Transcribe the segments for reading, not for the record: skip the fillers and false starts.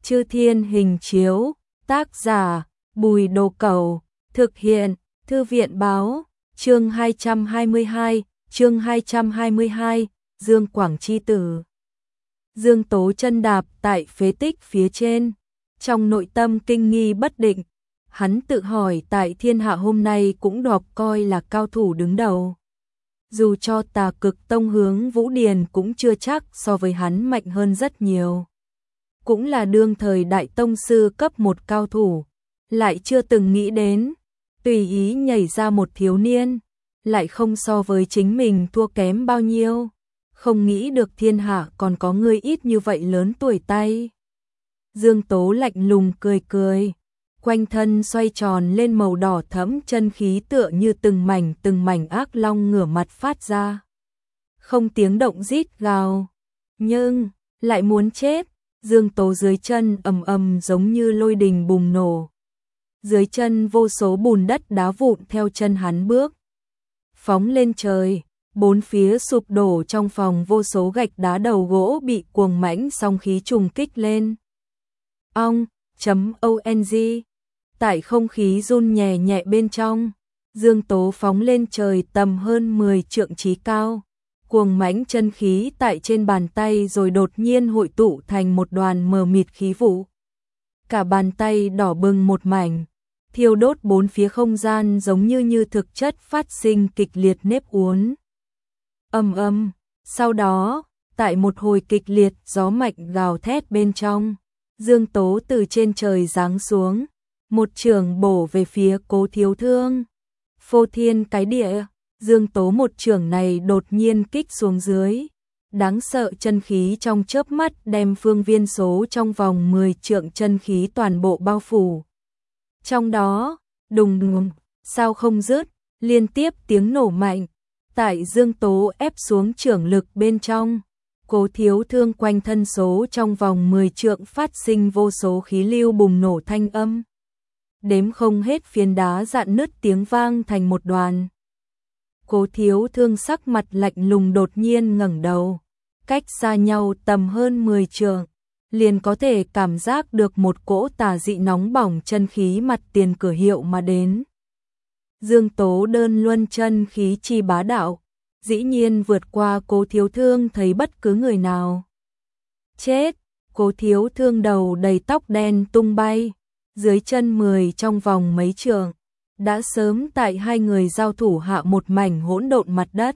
Chư Thiên Hình Chiếu, tác giả Bùi Đồ Cẩu, thực hiện Thư viện Báo, chương 222, Dương Quảng Chi Tử. Dương Tố chân đạp tại phế tích phía trên, trong nội tâm kinh nghi bất định, hắn tự hỏi tại thiên hạ hôm nay cũng được coi là cao thủ đứng đầu. Dù cho Tà Cực Tông Hướng Vũ Điền cũng chưa chắc so với hắn mạnh hơn rất nhiều. Cũng là đương thời đại tông sư cấp một cao thủ, lại chưa từng nghĩ đến, tùy ý nhảy ra một thiếu niên, lại không so với chính mình thua kém bao nhiêu, không nghĩ được thiên hạ còn có người ít như vậy lớn tuổi tay. Dương Tố lạnh lùng cười cười, quanh thân xoay tròn lên màu đỏ thẫm chân khí tựa như từng mảnh ác long ngửa mặt phát ra. Không tiếng động rít gào, nhưng lại muốn chết. Dương Tố dưới chân ầm ầm giống như lôi đình bùng nổ. Dưới chân vô số bùn đất đá vụn theo chân hắn bước phóng lên trời, bốn phía sụp đổ, trong phòng vô số gạch đá đầu gỗ bị cuồng mãnh sóng khí trùng kích lên. Ong.ong. Tại không khí run nhẹ nhẹ bên trong, Dương Tố phóng lên trời tầm hơn 10 trượng trí cao. Cuồng mãnh chân khí tại trên bàn tay rồi đột nhiên hội tụ thành một đoàn mờ mịt khí vụ. Cả bàn tay đỏ bừng một mảnh, thiêu đốt bốn phía không gian giống như thực chất phát sinh kịch liệt nếp uốn. Sau đó, tại một hồi kịch liệt gió mạnh gào thét bên trong, Dương Tố từ trên trời giáng xuống, một chưởng bổ về phía Cố Thiếu Thương. Phô thiên cái địa. Dương Tố một chưởng này đột nhiên kích xuống dưới, đáng sợ chân khí trong chớp mắt đem phương viên số trong vòng 10 trượng chân khí toàn bộ bao phủ. Trong đó, đùng đùng, sao không dứt, liên tiếp tiếng nổ mạnh, tại Dương Tố ép xuống chưởng lực bên trong, Cố Thiếu Thương quanh thân số trong vòng 10 trượng phát sinh vô số khí lưu bùng nổ thanh âm. Đếm không hết phiến đá rạn nứt tiếng vang thành một đoàn. Cố Thiếu Thương sắc mặt lạnh lùng đột nhiên ngẩng đầu, cách xa nhau tầm hơn 10 trượng, liền có thể cảm giác được một cỗ tà dị nóng bỏng chân khí mặt tiền cửa hiệu mà đến. Dương Tố đơn luân chân khí chi bá đạo, dĩ nhiên vượt qua Cố Thiếu Thương thấy bất cứ người nào. Chết, Cố Thiếu Thương đầu đầy tóc đen tung bay, dưới chân 10 trong vòng mấy trượng. Đã sớm tại hai người giao thủ hạ một mảnh hỗn độn mặt đất.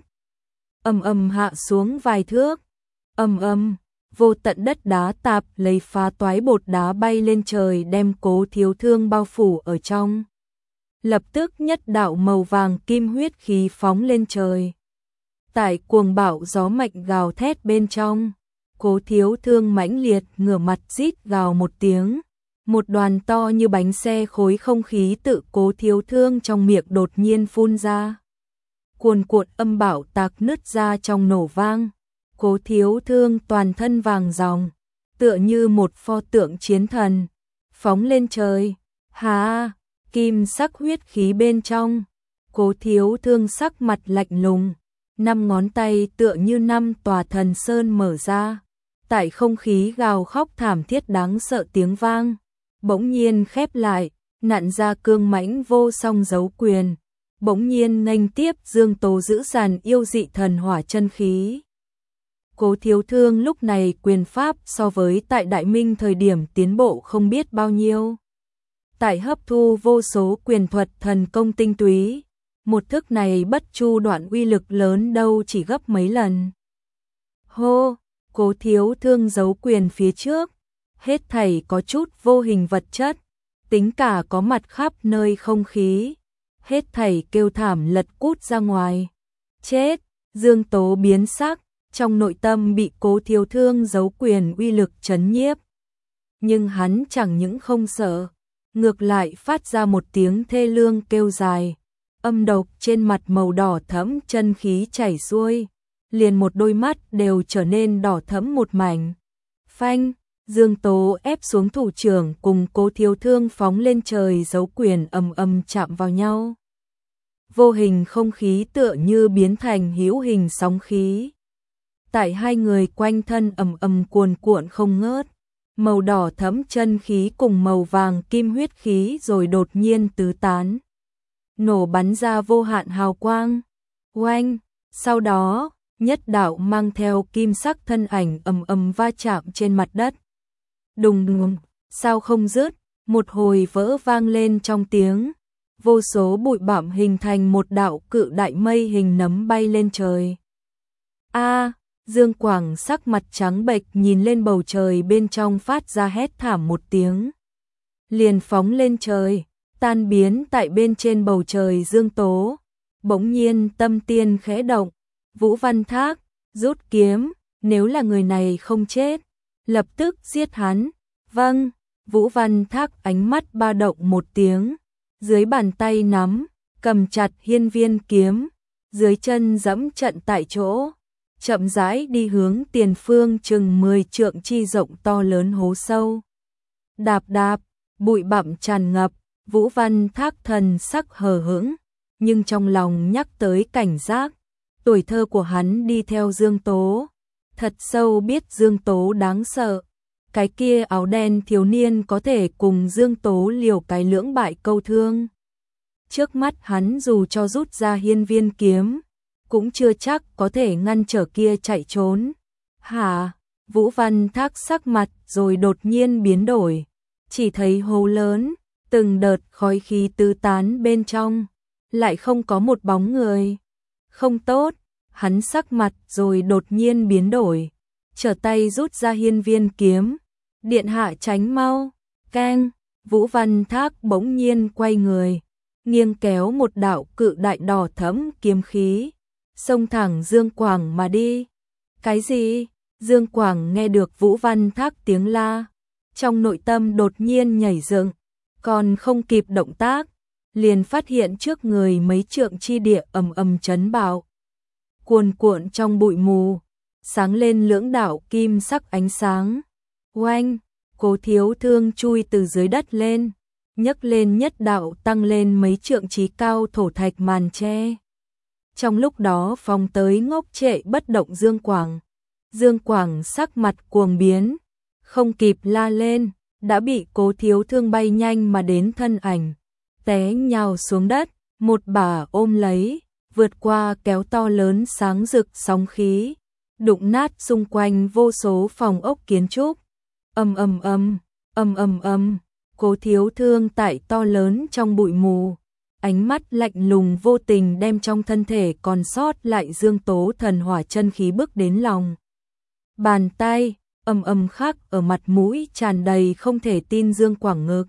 Hạ xuống vài thước. Vô tận đất đá tạp lấy phá toái bột đá bay lên trời đem Cố Thiếu Thương bao phủ ở trong. Lập tức nhất đạo màu vàng kim huyết khí phóng lên trời. Tại cuồng bạo gió mạnh gào thét bên trong, Cố Thiếu Thương mãnh liệt ngửa mặt rít gào một tiếng. Một đoàn to như bánh xe khối không khí tự Cố Thiếu Thương trong miệng đột nhiên phun ra. Cuồn cuộn âm bạo tạc nứt ra trong nổ vang. Cố Thiếu Thương toàn thân vàng ròng, tựa như một pho tượng chiến thần, phóng lên trời. Hà, kim sắc huyết khí bên trong. Cố Thiếu Thương sắc mặt lạnh lùng, 5 ngón tay tựa như 5 tòa thần sơn mở ra. Tại không khí gào khóc thảm thiết đáng sợ tiếng vang. Bỗng nhiên khép lại, nặn ra cương mãnh vô song dấu quyền, bỗng nhiên nghênh tiếp Dương Tố giữ dàn yêu dị thần hỏa chân khí. Cố Thiếu Thương lúc này quyền pháp so với tại Đại Minh thời điểm tiến bộ không biết bao nhiêu. Tại hấp thu vô số quyền thuật thần công tinh túy, một thức này bất chu đoạn uy lực lớn đâu chỉ gấp mấy lần. Hô, Cố Thiếu Thương giấu quyền phía trước. Hết thảy có chút vô hình vật chất, tính cả có mặt khắp nơi không khí, hết thảy kêu thảm lật cút ra ngoài. Chết, Dương Tố biến sắc, trong nội tâm bị Cố Thiếu Thương giấu quyền uy lực chấn nhiếp. Nhưng hắn chẳng những không sợ, ngược lại phát ra một tiếng thê lương kêu dài, âm độc trên mặt màu đỏ thẫm chân khí chảy xuôi, liền một đôi mắt đều trở nên đỏ thẫm một mảnh. Phanh! Dương Tố ép xuống thủ trưởng cùng Cố Thiếu Thương phóng lên trời giấu quyền chạm vào nhau. Vô hình không khí tựa như biến thành hữu hình sóng khí. Tại hai người quanh thân cuồn cuộn không ngớt, màu đỏ thẫm chân khí cùng màu vàng kim huyết khí rồi đột nhiên tứ tán, nổ bắn ra vô hạn hào quang. Oanh, sau đó, nhất đạo mang theo kim sắc thân ảnh ầm ầm va chạm trên mặt đất. Đùng đùng, sao không dứt, một hồi vỡ vang lên trong tiếng, vô số bụi bặm hình thành một đạo cự đại mây hình nấm bay lên trời. A, Dương Quảng sắc mặt trắng bệch nhìn lên bầu trời bên trong phát ra hét thảm một tiếng. Liền phóng lên trời, tan biến tại bên trên bầu trời Dương Tố. Bỗng nhiên tâm tiên khẽ động, Vũ Văn Thác, rút kiếm, nếu là người này không chết, lập tức giết hắn. Vâng, Vũ Văn Thác ánh mắt ba động một tiếng, dưới bàn tay nắm, cầm chặt hiên viên kiếm, dưới chân giẫm trận tại chỗ, chậm rãi đi hướng tiền phương chừng 10 trượng chi rộng to lớn hố sâu. Đạp đạp, bụi bặm tràn ngập, Vũ Văn Thác thần sắc hờ hững, nhưng trong lòng nhắc tới cảnh giác, tuổi thơ của hắn đi theo Dương Tố, thật sâu biết Dương Tố đáng sợ. Cái kia áo đen thiếu niên có thể cùng Dương Tố liều cái lưỡng bại câu thương. Trước mắt hắn dù cho rút ra hiên viên kiếm, cũng chưa chắc có thể ngăn trở kia chạy trốn. Hả? Vũ Văn Thác sắc mặt rồi đột nhiên biến đổi, chỉ thấy hố lớn, từng đợt khói khí tứ tán bên trong, lại không có một bóng người. Không tốt, hắn sắc mặt rồi đột nhiên biến đổi, trở tay rút ra hiên viên kiếm. Điện hạ tránh mau, keng, Vũ Văn Thác bỗng nhiên quay người, nghiêng kéo một đạo cự đại đỏ thẫm kiếm khí, xông thẳng Dương Quảng mà đi. Cái gì? Dương Quảng nghe được Vũ Văn Thác tiếng la, trong nội tâm đột nhiên nhảy dựng, còn không kịp động tác, liền phát hiện trước người mấy trượng chi địa ầm ầm chấn bạo. Cuồn cuộn trong bụi mù, sáng lên lưỡng đạo kim sắc ánh sáng. Oanh, Cố Thiếu Thương chui từ dưới đất lên, nhấc lên nhất đạo tăng lên mấy trượng chí cao thổ thạch màn che. Trong lúc đó phóng tới ngốc trệ bất động Dương Quảng. Dương Quảng sắc mặt cuồng biến, không kịp la lên, đã bị Cố Thiếu Thương bay nhanh mà đến thân ảnh, té nhào xuống đất, một bà ôm lấy, vượt qua kéo to lớn sáng rực sóng khí, đụng nát xung quanh vô số phòng ốc kiến trúc. Ầm ầm ầm, ầm ầm ầm, Cố Thiếu Thương tại to lớn trong bụi mù, ánh mắt lạnh lùng vô tình đem trong thân thể còn sót lại Dương Tố thần hỏa chân khí bước đến lòng. Bàn tay ầm ầm khắc ở mặt mũi tràn đầy không thể tin Dương Quảng ngực.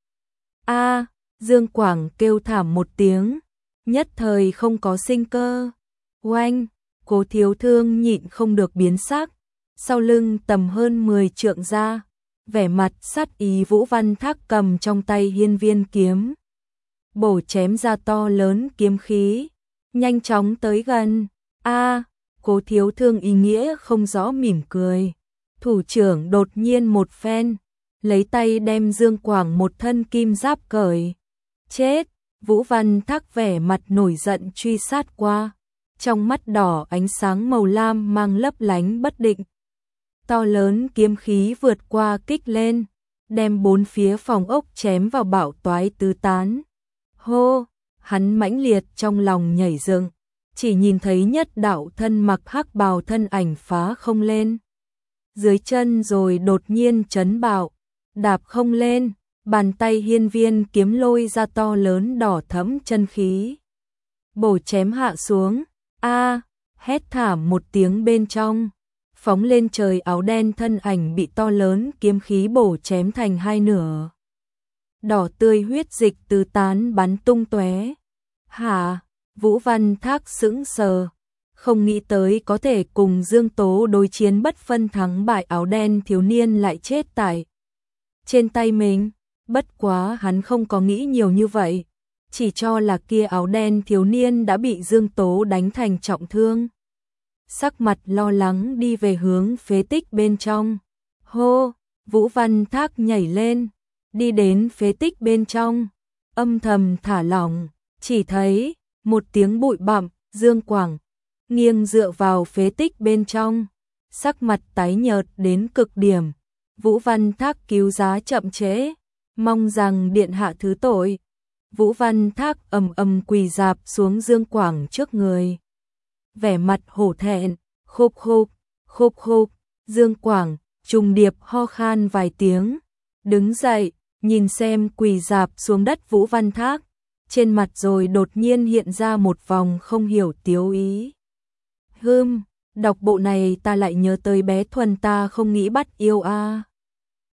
A, Dương Quảng kêu thảm một tiếng, nhất thời không có sinh cơ. Oanh, Cố Thiếu Thương nhịn không được biến sắc, sau lưng tầm hơn 10 trượng ra, vẻ mặt sát ý Vũ Văn Thác cầm trong tay hiên viên kiếm, bổ chém ra to lớn kiếm khí, nhanh chóng tới gần. A, Cố Thiếu Thương ý nghĩa không rõ mỉm cười, thủ trưởng đột nhiên một phen, lấy tay đem Dương Quảng một thân kim giáp cởi. Chết! Vũ Văn Thác vẻ mặt nổi giận truy sát qua, trong mắt đỏ ánh sáng màu lam mang lấp lánh bất định. To lớn kiếm khí vượt qua kích lên, đem bốn phía phòng ốc chém vào bạo toái tứ tán. Hô! Hắn mãnh liệt trong lòng nhảy dựng, chỉ nhìn thấy nhất đạo thân mặc hắc bào thân ảnh phá không lên. Dưới chân rồi đột nhiên chấn bạo, đạp không lên, bàn tay hiên viên kiếm lôi ra to lớn đỏ thẫm chân khí. Bổ chém hạ xuống, a, hét thảm một tiếng bên trong, phóng lên trời áo đen thân ảnh bị to lớn kiếm khí bổ chém thành hai nửa. Đỏ tươi huyết dịch tứ tán bắn tung tóe. Hả? Vũ Văn Thác sững sờ, không nghĩ tới có thể cùng Dương Tố đối chiến bất phân thắng bại, áo đen thiếu niên lại chết tại trên tay mình. Bất quá hắn không có nghĩ nhiều như vậy, chỉ cho là kia áo đen thiếu niên đã bị Dương Tố đánh thành trọng thương. Sắc mặt lo lắng đi về hướng phế tích bên trong. Hô! Vũ Văn Thác nhảy lên, đi đến phế tích bên trong, âm thầm thả lỏng, chỉ thấy một tiếng bụi bặm, Dương Quảng nghiêng dựa vào phế tích bên trong, sắc mặt tái nhợt đến cực điểm, Vũ Văn Thác cứu giá chậm trễ, mong rằng điện hạ thứ tội. Vũ Văn Thác ầm quỳ rạp xuống Dương Quảng trước người. Vẻ mặt hổ thẹn, khục khục, Dương Quảng trùng điệp ho khan vài tiếng, đứng dậy, nhìn xem quỳ rạp xuống đất Vũ Văn Thác, trên mặt rồi đột nhiên hiện ra một vòng không hiểu tiếu ý. Đọc bộ này ta lại nhớ tới bé Thuần ta không nghĩ bắt yêu a.